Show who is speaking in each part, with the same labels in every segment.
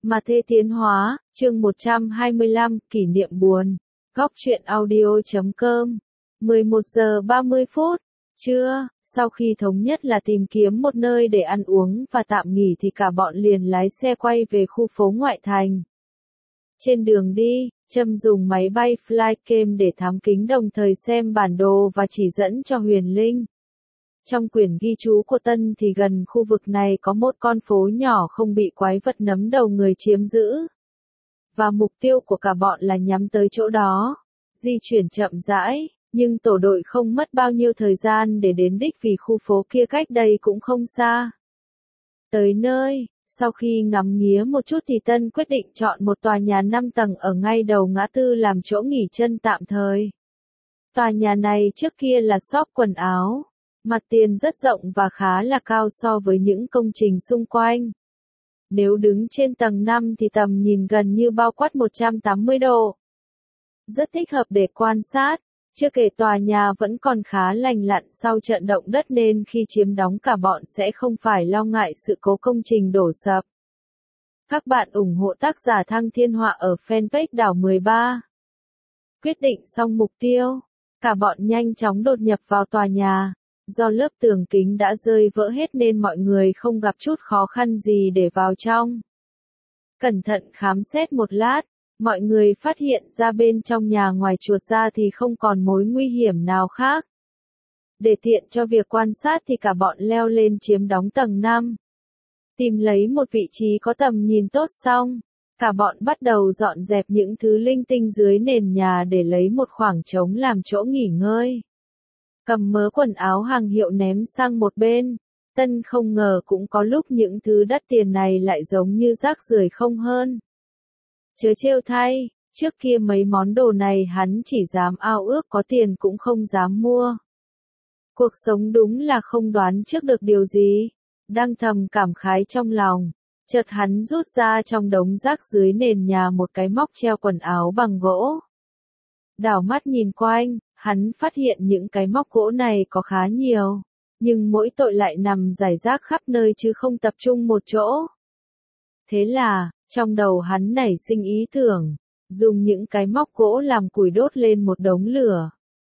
Speaker 1: Mà Thê Tiến Hóa, chương 125, kỷ niệm buồn. Góc truyện audio.com 11 giờ 30 phút. Trưa, sau khi thống nhất là tìm kiếm một nơi để ăn uống và tạm nghỉ thì cả bọn liền lái xe quay về khu phố ngoại thành. Trên đường đi, Trâm dùng máy bay Flycam để thám kính đồng thời xem bản đồ và chỉ dẫn cho Huyền Linh. Trong quyển ghi chú của Tân thì gần khu vực này có một con phố nhỏ không bị quái vật nấm đầu người chiếm giữ. Và mục tiêu của cả bọn là nhắm tới chỗ đó. Di chuyển chậm rãi, nhưng tổ đội không mất bao nhiêu thời gian để đến đích vì khu phố kia cách đây cũng không xa. Tới nơi, sau khi ngắm nghía một chút thì Tân quyết định chọn một tòa nhà 5 tầng ở ngay đầu ngã tư làm chỗ nghỉ chân tạm thời. Tòa nhà này trước kia là shop quần áo. Mặt tiền rất rộng và khá là cao so với những công trình xung quanh. Nếu đứng trên tầng 5 thì tầm nhìn gần như bao quát 180 độ. Rất thích hợp để quan sát, chưa kể tòa nhà vẫn còn khá lành lặn sau trận động đất nên khi chiếm đóng cả bọn sẽ không phải lo ngại sự cố công trình đổ sập. Các bạn ủng hộ tác giả Thăng Thiên Họa ở fanpage Đảo 13. Quyết định xong mục tiêu, cả bọn nhanh chóng đột nhập vào tòa nhà. Do lớp tường kính đã rơi vỡ hết nên mọi người không gặp chút khó khăn gì để vào trong. Cẩn thận khám xét một lát, mọi người phát hiện ra bên trong nhà ngoài chuột ra thì không còn mối nguy hiểm nào khác. Để tiện cho việc quan sát thì cả bọn leo lên chiếm đóng tầng 5. Tìm lấy một vị trí có tầm nhìn tốt xong, cả bọn bắt đầu dọn dẹp những thứ linh tinh dưới nền nhà để lấy một khoảng trống làm chỗ nghỉ ngơi. Cầm mớ quần áo hàng hiệu ném sang một bên, Tân không ngờ cũng có lúc những thứ đắt tiền này lại giống như rác rưởi không hơn. Chớ trêu thay, trước kia mấy món đồ này hắn chỉ dám ao ước có tiền cũng không dám mua. Cuộc sống đúng là không đoán trước được điều gì. Đang thầm cảm khái trong lòng, chợt hắn rút ra trong đống rác dưới nền nhà một cái móc treo quần áo bằng gỗ. Đảo mắt nhìn quanh, hắn phát hiện những cái móc gỗ này có khá nhiều, nhưng mỗi tội lại nằm rải rác khắp nơi chứ không tập trung một chỗ. Thế là, trong đầu hắn nảy sinh ý tưởng, dùng những cái móc gỗ làm củi đốt lên một đống lửa.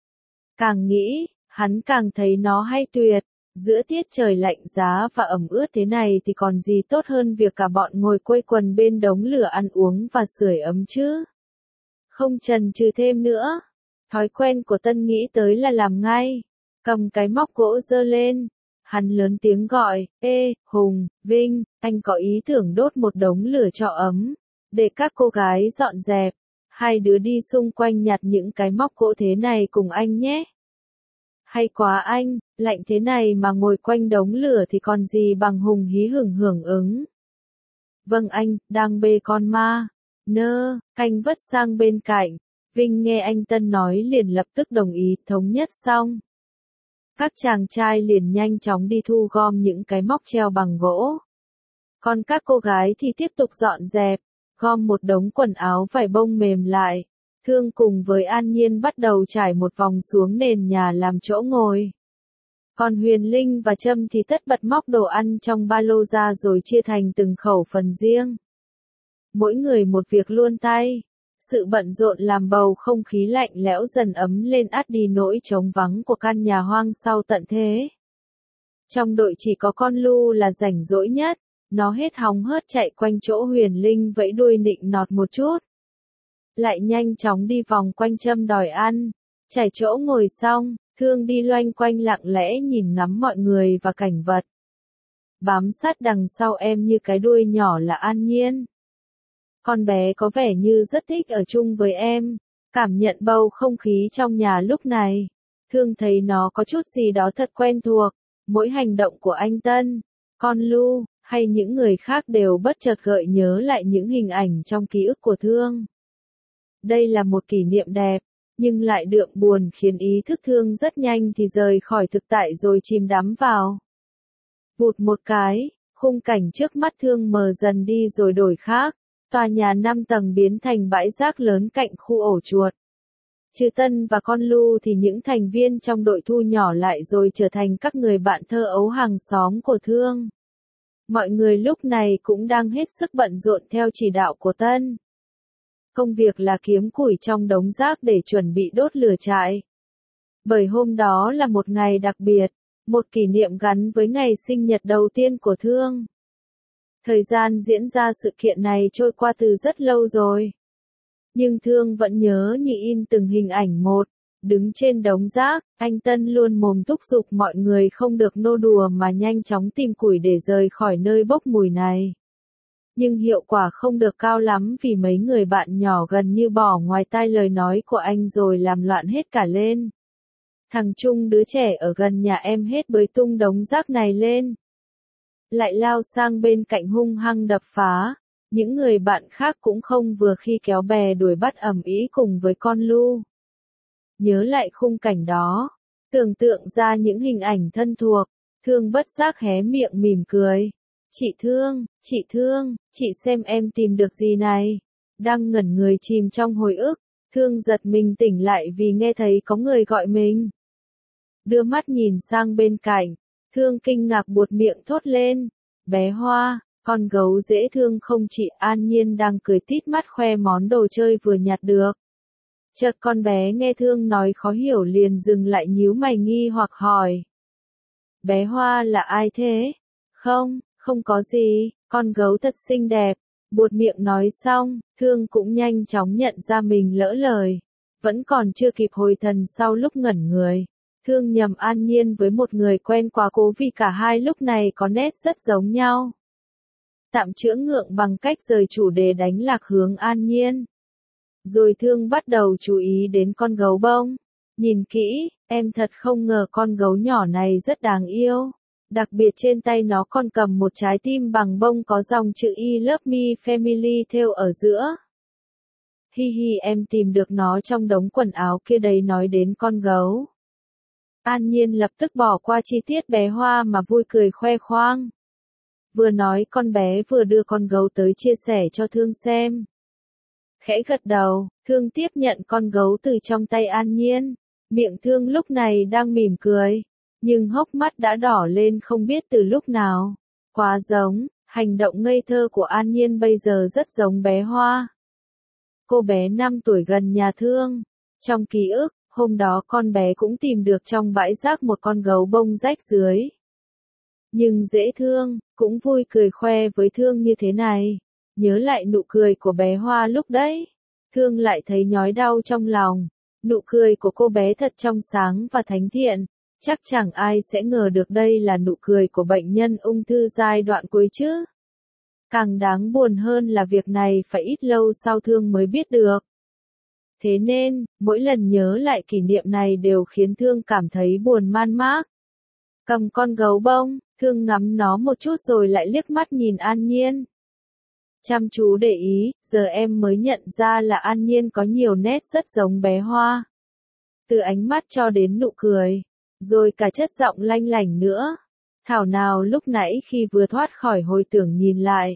Speaker 1: Càng nghĩ, hắn càng thấy nó hay tuyệt, giữa tiết trời lạnh giá và ẩm ướt thế này thì còn gì tốt hơn việc cả bọn ngồi quây quần bên đống lửa ăn uống và sưởi ấm chứ. Không chần chừ thêm nữa. Thói quen của Tân nghĩ tới là làm ngay, cầm cái móc gỗ giơ lên, hắn lớn tiếng gọi, ê, Hùng, Vinh, anh có ý tưởng đốt một đống lửa cho ấm, để các cô gái dọn dẹp, hai đứa đi xung quanh nhặt những cái móc gỗ thế này cùng anh nhé. Hay quá anh, lạnh thế này mà ngồi quanh đống lửa thì còn gì bằng Hùng hí hửng hưởng ứng. Vâng anh, đang bê con ma, nơ, anh vất sang bên cạnh. Vinh nghe anh Tân nói liền lập tức đồng ý, thống nhất xong. Các chàng trai liền nhanh chóng đi thu gom những cái móc treo bằng gỗ. Còn các cô gái thì tiếp tục dọn dẹp, gom một đống quần áo vải bông mềm lại. Thương cùng với An Nhiên bắt đầu trải một vòng xuống nền nhà làm chỗ ngồi. Còn Huyền Linh và Trâm thì tất bật móc đồ ăn trong ba lô ra rồi chia thành từng khẩu phần riêng. Mỗi người một việc luôn tay. Sự bận rộn làm bầu không khí lạnh lẽo dần ấm lên át đi nỗi trống vắng của căn nhà hoang sau tận thế. Trong đội chỉ có con Lu là rảnh rỗi nhất, nó hết hóng hớt chạy quanh chỗ Huyền Linh vẫy đuôi nịnh nọt một chút. Lại nhanh chóng đi vòng quanh Trâm đòi ăn, trải chỗ ngồi xong, Thương đi loanh quanh lặng lẽ nhìn ngắm mọi người và cảnh vật. Bám sát đằng sau em như cái đuôi nhỏ là An Nhiên. Con bé có vẻ như rất thích ở chung với em, cảm nhận bầu không khí trong nhà lúc này. Thương thấy nó có chút gì đó thật quen thuộc, mỗi hành động của anh Tân, con Lu, hay những người khác đều bất chợt gợi nhớ lại những hình ảnh trong ký ức của Thương. Đây là một kỷ niệm đẹp, nhưng lại đượm buồn khiến ý thức Thương rất nhanh thì rời khỏi thực tại rồi chìm đắm vào. Vụt một cái, khung cảnh trước mắt Thương mờ dần đi rồi đổi khác. Tòa nhà 5 tầng biến thành bãi rác lớn cạnh khu ổ chuột. Trừ Tân và con Lu thì những thành viên trong đội thu nhỏ lại rồi trở thành các người bạn thơ ấu hàng xóm của Thương. Mọi người lúc này cũng đang hết sức bận rộn theo chỉ đạo của Tân. Công việc là kiếm củi trong đống rác để chuẩn bị đốt lửa trại. Bởi hôm đó là một ngày đặc biệt, một kỷ niệm gắn với ngày sinh nhật đầu tiên của Thương. Thời gian diễn ra sự kiện này trôi qua từ rất lâu rồi. Nhưng Thương vẫn nhớ như in từng hình ảnh một. Đứng trên đống rác, anh Tân luôn mồm thúc giục mọi người không được nô đùa mà nhanh chóng tìm củi để rời khỏi nơi bốc mùi này. Nhưng hiệu quả không được cao lắm vì mấy người bạn nhỏ gần như bỏ ngoài tai lời nói của anh rồi làm loạn hết cả lên. Thằng Trung đứa trẻ ở gần nhà em hết bới tung đống rác này lên. Lại lao sang bên cạnh hung hăng đập phá. Những người bạn khác cũng không vừa khi kéo bè đuổi bắt ầm ĩ cùng với con Lu. Nhớ lại khung cảnh đó, tưởng tượng ra những hình ảnh thân thuộc, Thương bất giác hé miệng mỉm cười. Chị Thương, chị xem em tìm được gì này. Đang ngẩn người chìm trong hồi ức, Thương giật mình tỉnh lại vì nghe thấy có người gọi mình. Đưa mắt nhìn sang bên cạnh, Thương kinh ngạc buột miệng thốt lên. Bé Hoa, con gấu dễ thương không chị An Nhiên đang cười tít mắt khoe món đồ chơi vừa nhặt được. Chợt con bé nghe Thương nói khó hiểu liền dừng lại nhíu mày nghi hoặc hỏi. Bé Hoa là ai thế? Không có gì, con gấu thật xinh đẹp. Buột miệng nói xong, Thương cũng nhanh chóng nhận ra mình lỡ lời. Vẫn còn chưa kịp hồi thần sau lúc ngẩn người. Thương nhầm An Nhiên với một người quen quá cố vì cả hai lúc này có nét rất giống nhau. Tạm chữa ngượng bằng cách rời chủ đề đánh lạc hướng An Nhiên. Rồi Thương bắt đầu chú ý đến con gấu bông. Nhìn kỹ, em thật không ngờ con gấu nhỏ này rất đáng yêu. Đặc biệt trên tay nó còn cầm một trái tim bằng bông có dòng chữ I Love Me Family thêu ở giữa. Hi hi em tìm được nó trong đống quần áo kia đấy nói đến con gấu. An Nhiên lập tức bỏ qua chi tiết bé Hoa mà vui cười khoe khoang. Vừa nói con bé vừa đưa con gấu tới chia sẻ cho Thương xem. Khẽ gật đầu, Thương tiếp nhận con gấu từ trong tay An Nhiên. Miệng Thương lúc này đang mỉm cười, nhưng hốc mắt đã đỏ lên không biết từ lúc nào. Quá giống, hành động ngây thơ của An Nhiên bây giờ rất giống bé Hoa. Cô bé 5 tuổi gần nhà Thương. Trong ký ức, hôm đó con bé cũng tìm được trong bãi rác một con gấu bông rách dưới. Nhưng dễ thương, cũng vui cười khoe với Thương như thế này. Nhớ lại nụ cười của bé Hoa lúc đấy. Thương lại thấy nhói đau trong lòng. Nụ cười của cô bé thật trong sáng và thánh thiện. Chắc chẳng ai sẽ ngờ được đây là nụ cười của bệnh nhân ung thư giai đoạn cuối chứ. Càng đáng buồn hơn là việc này phải ít lâu sau Thương mới biết được. Thế nên, mỗi lần nhớ lại kỷ niệm này đều khiến Thương cảm thấy buồn man mác. Cầm con gấu bông, Thương ngắm nó một chút rồi lại liếc mắt nhìn An Nhiên. Chăm chú để ý, giờ em mới nhận ra là An Nhiên có nhiều nét rất giống bé Hoa. Từ ánh mắt cho đến nụ cười, rồi cả chất giọng lanh lảnh nữa. Thảo nào lúc nãy khi vừa thoát khỏi hồi tưởng nhìn lại.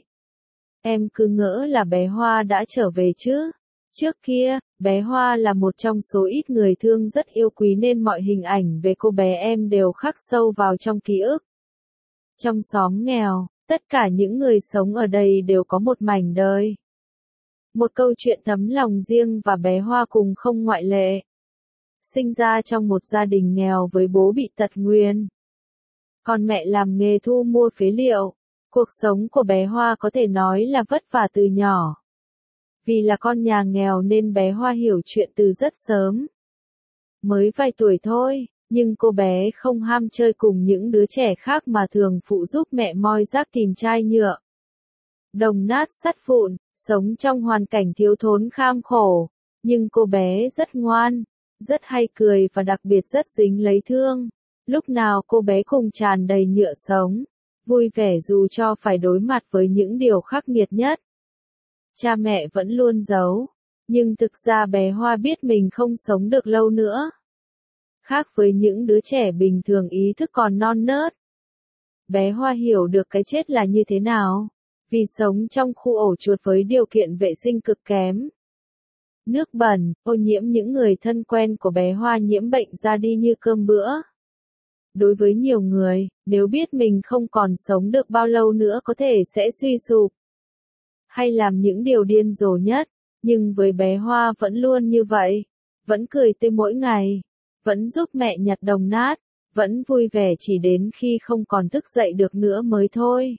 Speaker 1: Em cứ ngỡ là bé Hoa đã trở về chứ. Trước kia, bé Hoa là một trong số ít người Thương rất yêu quý nên mọi hình ảnh về cô bé em đều khắc sâu vào trong ký ức. Trong xóm nghèo, tất cả những người sống ở đây đều có một mảnh đời. Một câu chuyện thấm lòng riêng và bé Hoa cùng không ngoại lệ. Sinh ra trong một gia đình nghèo với bố bị tật nguyền. Còn mẹ làm nghề thu mua phế liệu. Cuộc sống của bé Hoa có thể nói là vất vả từ nhỏ. Vì là con nhà nghèo nên bé Hoa hiểu chuyện từ rất sớm. Mới vài tuổi thôi, nhưng cô bé không ham chơi cùng những đứa trẻ khác mà thường phụ giúp mẹ moi rác tìm chai nhựa. Đồng nát sắt vụn, sống trong hoàn cảnh thiếu thốn kham khổ. Nhưng cô bé rất ngoan, rất hay cười và đặc biệt rất dính lấy Thương. Lúc nào cô bé cùng tràn đầy nhựa sống. Vui vẻ dù cho phải đối mặt với những điều khắc nghiệt nhất. Cha mẹ vẫn luôn giấu, nhưng thực ra bé Hoa biết mình không sống được lâu nữa. Khác với những đứa trẻ bình thường ý thức còn non nớt. Bé Hoa hiểu được cái chết là như thế nào, vì sống trong khu ổ chuột với điều kiện vệ sinh cực kém. Nước bẩn, ô nhiễm những người thân quen của bé Hoa nhiễm bệnh ra đi như cơm bữa. Đối với nhiều người, nếu biết mình không còn sống được bao lâu nữa có thể sẽ suy sụp, hay làm những điều điên rồ nhất, nhưng với bé Hoa vẫn luôn như vậy, vẫn cười tươi mỗi ngày, vẫn giúp mẹ nhặt đồng nát, vẫn vui vẻ chỉ đến khi không còn thức dậy được nữa mới thôi.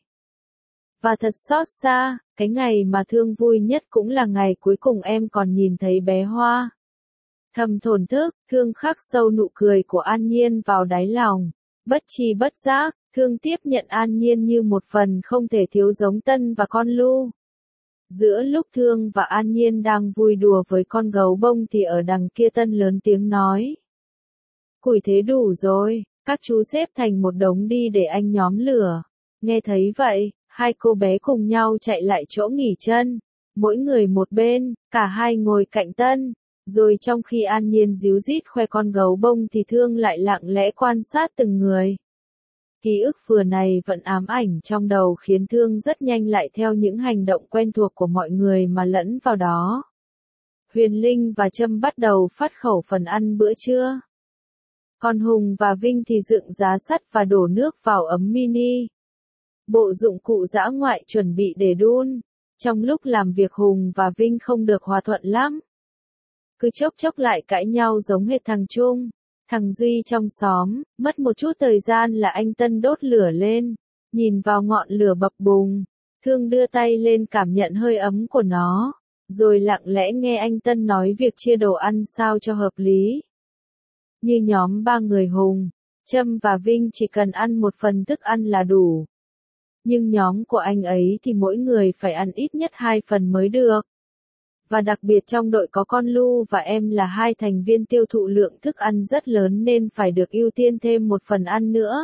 Speaker 1: Và thật xót xa, cái ngày mà Thương vui nhất cũng là ngày cuối cùng em còn nhìn thấy bé Hoa. Thầm thổn thức, Thương khắc sâu nụ cười của An Nhiên vào đáy lòng. Bất tri bất giác, Thương tiếp nhận An Nhiên như một phần không thể thiếu giống Tân và con Lu. Giữa lúc Thương và An Nhiên đang vui đùa với con gấu bông thì ở đằng kia Tân lớn tiếng nói. Củi thế đủ rồi, các chú xếp thành một đống đi để anh nhóm lửa. Nghe thấy vậy, hai cô bé cùng nhau chạy lại chỗ nghỉ chân, mỗi người một bên, cả hai ngồi cạnh Tân. Rồi trong khi An Nhiên díu dít khoe con gấu bông thì Thương lại lặng lẽ quan sát từng người. Ký ức vừa này vẫn ám ảnh trong đầu khiến Thương rất nhanh lại theo những hành động quen thuộc của mọi người mà lẫn vào đó. Huyền Linh và Trâm bắt đầu phát khẩu phần ăn bữa trưa. Còn Hùng và Vinh thì dựng giá sắt và đổ nước vào ấm mini. Bộ dụng cụ dã ngoại chuẩn bị để đun. Trong lúc làm việc Hùng và Vinh không được hòa thuận lắm. Cứ chốc chốc lại cãi nhau giống hệt thằng Trung, thằng Duy trong xóm, mất một chút thời gian là anh Tân đốt lửa lên, nhìn vào ngọn lửa bập bùng, Thương đưa tay lên cảm nhận hơi ấm của nó, rồi lặng lẽ nghe anh Tân nói việc chia đồ ăn sao cho hợp lý. Như nhóm ba người Hùng, Trâm và Vinh chỉ cần ăn một phần thức ăn là đủ. Nhưng nhóm của anh ấy thì mỗi người phải ăn ít nhất 2 phần mới được. Và đặc biệt trong đội có con Lu và em là hai thành viên tiêu thụ lượng thức ăn rất lớn nên phải được ưu tiên thêm một phần ăn nữa.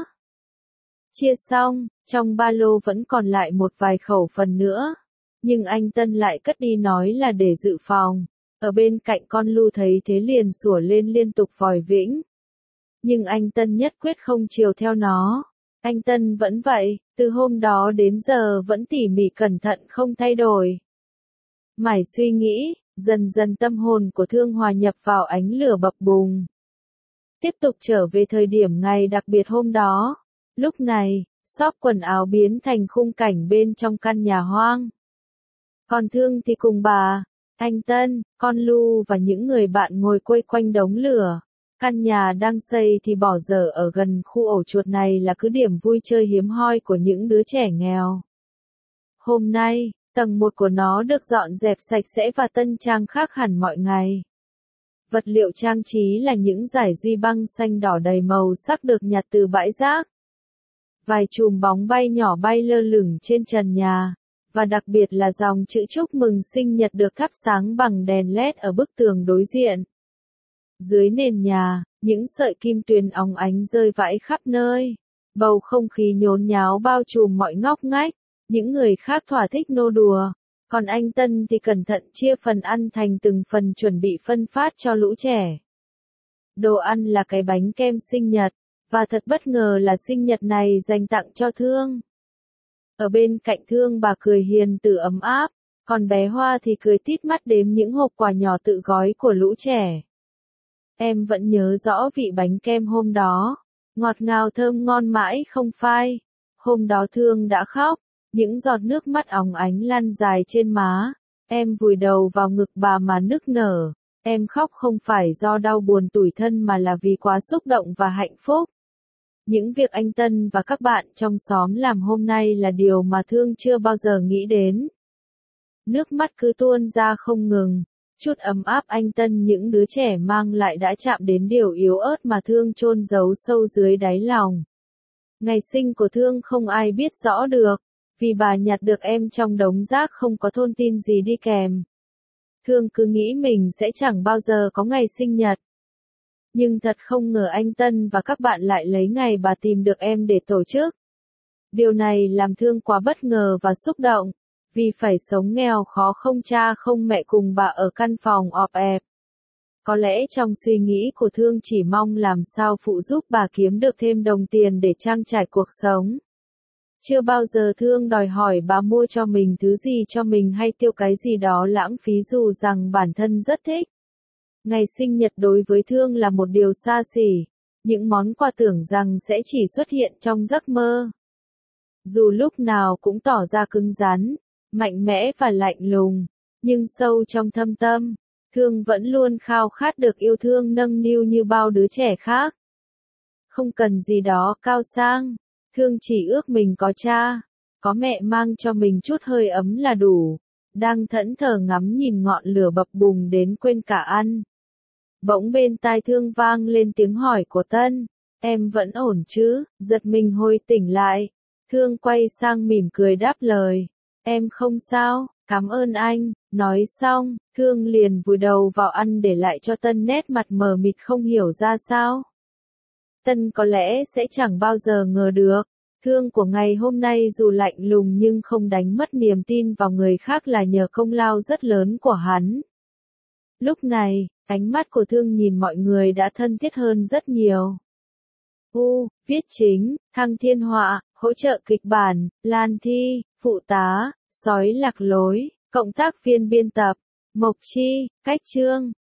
Speaker 1: Chia xong, trong ba lô vẫn còn lại một vài khẩu phần nữa. Nhưng anh Tân lại cất đi nói là để dự phòng. Ở bên cạnh con Lu thấy thế liền sủa lên liên tục vòi vĩnh. Nhưng anh Tân nhất quyết không chiều theo nó. Anh Tân vẫn vậy, từ hôm đó đến giờ vẫn tỉ mỉ cẩn thận không thay đổi. Mải suy nghĩ, dần dần tâm hồn của Thương hòa nhập vào ánh lửa bập bùng. Tiếp tục trở về thời điểm ngày đặc biệt hôm đó. Lúc này, shop quần áo biến thành khung cảnh bên trong căn nhà hoang. Còn Thương thì cùng bà, anh Tân, con Lu và những người bạn ngồi quây quanh đống lửa. Căn nhà đang xây thì bỏ dở ở gần khu ổ chuột này là cứ điểm vui chơi hiếm hoi của những đứa trẻ nghèo. Hôm nay, tầng 1 của nó được dọn dẹp sạch sẽ và tân trang khác hẳn mọi ngày. Vật liệu trang trí là những dải duy băng xanh đỏ đầy màu sắc được nhặt từ bãi rác. Vài chùm bóng bay nhỏ bay lơ lửng trên trần nhà, và đặc biệt là dòng chữ chúc mừng sinh nhật được thắp sáng bằng đèn LED ở bức tường đối diện. Dưới nền nhà, những sợi kim tuyền óng ánh rơi vãi khắp nơi. Bầu không khí nhốn nháo bao trùm mọi ngóc ngách. Những người khác thỏa thích nô đùa, còn anh Tân thì cẩn thận chia phần ăn thành từng phần chuẩn bị phân phát cho lũ trẻ. Đồ ăn là cái bánh kem sinh nhật, và thật bất ngờ là sinh nhật này dành tặng cho Thương. Ở bên cạnh Thương bà cười hiền từ ấm áp, còn bé Hoa thì cười tít mắt đếm những hộp quà nhỏ tự gói của lũ trẻ. Em vẫn nhớ rõ vị bánh kem hôm đó, ngọt ngào thơm ngon mãi không phai. Hôm đó Thương đã khóc. Những giọt nước mắt óng ánh lan dài trên má, em vùi đầu vào ngực bà mà nức nở, em khóc không phải do đau buồn tủi thân mà là vì quá xúc động và hạnh phúc. Những việc anh Tân và các bạn trong xóm làm hôm nay là điều mà Thương chưa bao giờ nghĩ đến. Nước mắt cứ tuôn ra không ngừng, chút ấm áp anh Tân những đứa trẻ mang lại đã chạm đến điều yếu ớt mà Thương chôn giấu sâu dưới đáy lòng. Ngày sinh của Thương không ai biết rõ được. Vì bà nhặt được em trong đống rác không có thông tin gì đi kèm. Thương cứ nghĩ mình sẽ chẳng bao giờ có ngày sinh nhật. Nhưng thật không ngờ anh Tân và các bạn lại lấy ngày bà tìm được em để tổ chức. Điều này làm Thương quá bất ngờ và xúc động, vì phải sống nghèo khó không cha không mẹ cùng bà ở căn phòng ọp ẹp. Có lẽ trong suy nghĩ của Thương chỉ mong làm sao phụ giúp bà kiếm được thêm đồng tiền để trang trải cuộc sống. Chưa bao giờ Thương đòi hỏi bà mua cho mình thứ gì cho mình hay tiêu cái gì đó lãng phí dù rằng bản thân rất thích. Ngày sinh nhật đối với Thương là một điều xa xỉ, những món quà tưởng rằng sẽ chỉ xuất hiện trong giấc mơ. Dù lúc nào cũng tỏ ra cứng rắn, mạnh mẽ và lạnh lùng, nhưng sâu trong thâm tâm, Thương vẫn luôn khao khát được yêu thương nâng niu như bao đứa trẻ khác. Không cần gì đó cao sang, Thương chỉ ước mình có cha, có mẹ mang cho mình chút hơi ấm là đủ. Đang thẫn thờ ngắm nhìn ngọn lửa bập bùng đến quên cả ăn. Bỗng bên tai Thương vang lên tiếng hỏi của Tân, em vẫn ổn chứ? Giật mình hồi tỉnh lại. Thương quay sang mỉm cười đáp lời, em không sao, cảm ơn anh. Nói xong, Thương liền vùi đầu vào ăn để lại cho Tân nét mặt mờ mịt không hiểu ra sao. Tân có lẽ sẽ chẳng bao giờ ngờ được, Thương của ngày hôm nay dù lạnh lùng nhưng không đánh mất niềm tin vào người khác là nhờ công lao rất lớn của hắn. Lúc này, ánh mắt của Thương nhìn mọi người đã thân thiết hơn rất nhiều. Viết chính, Thăng Thiên Họa, hỗ trợ kịch bản, Lan Thi, phụ tá, Sói Lạc Lối, cộng tác viên biên tập, Mộc Chi, cách chương.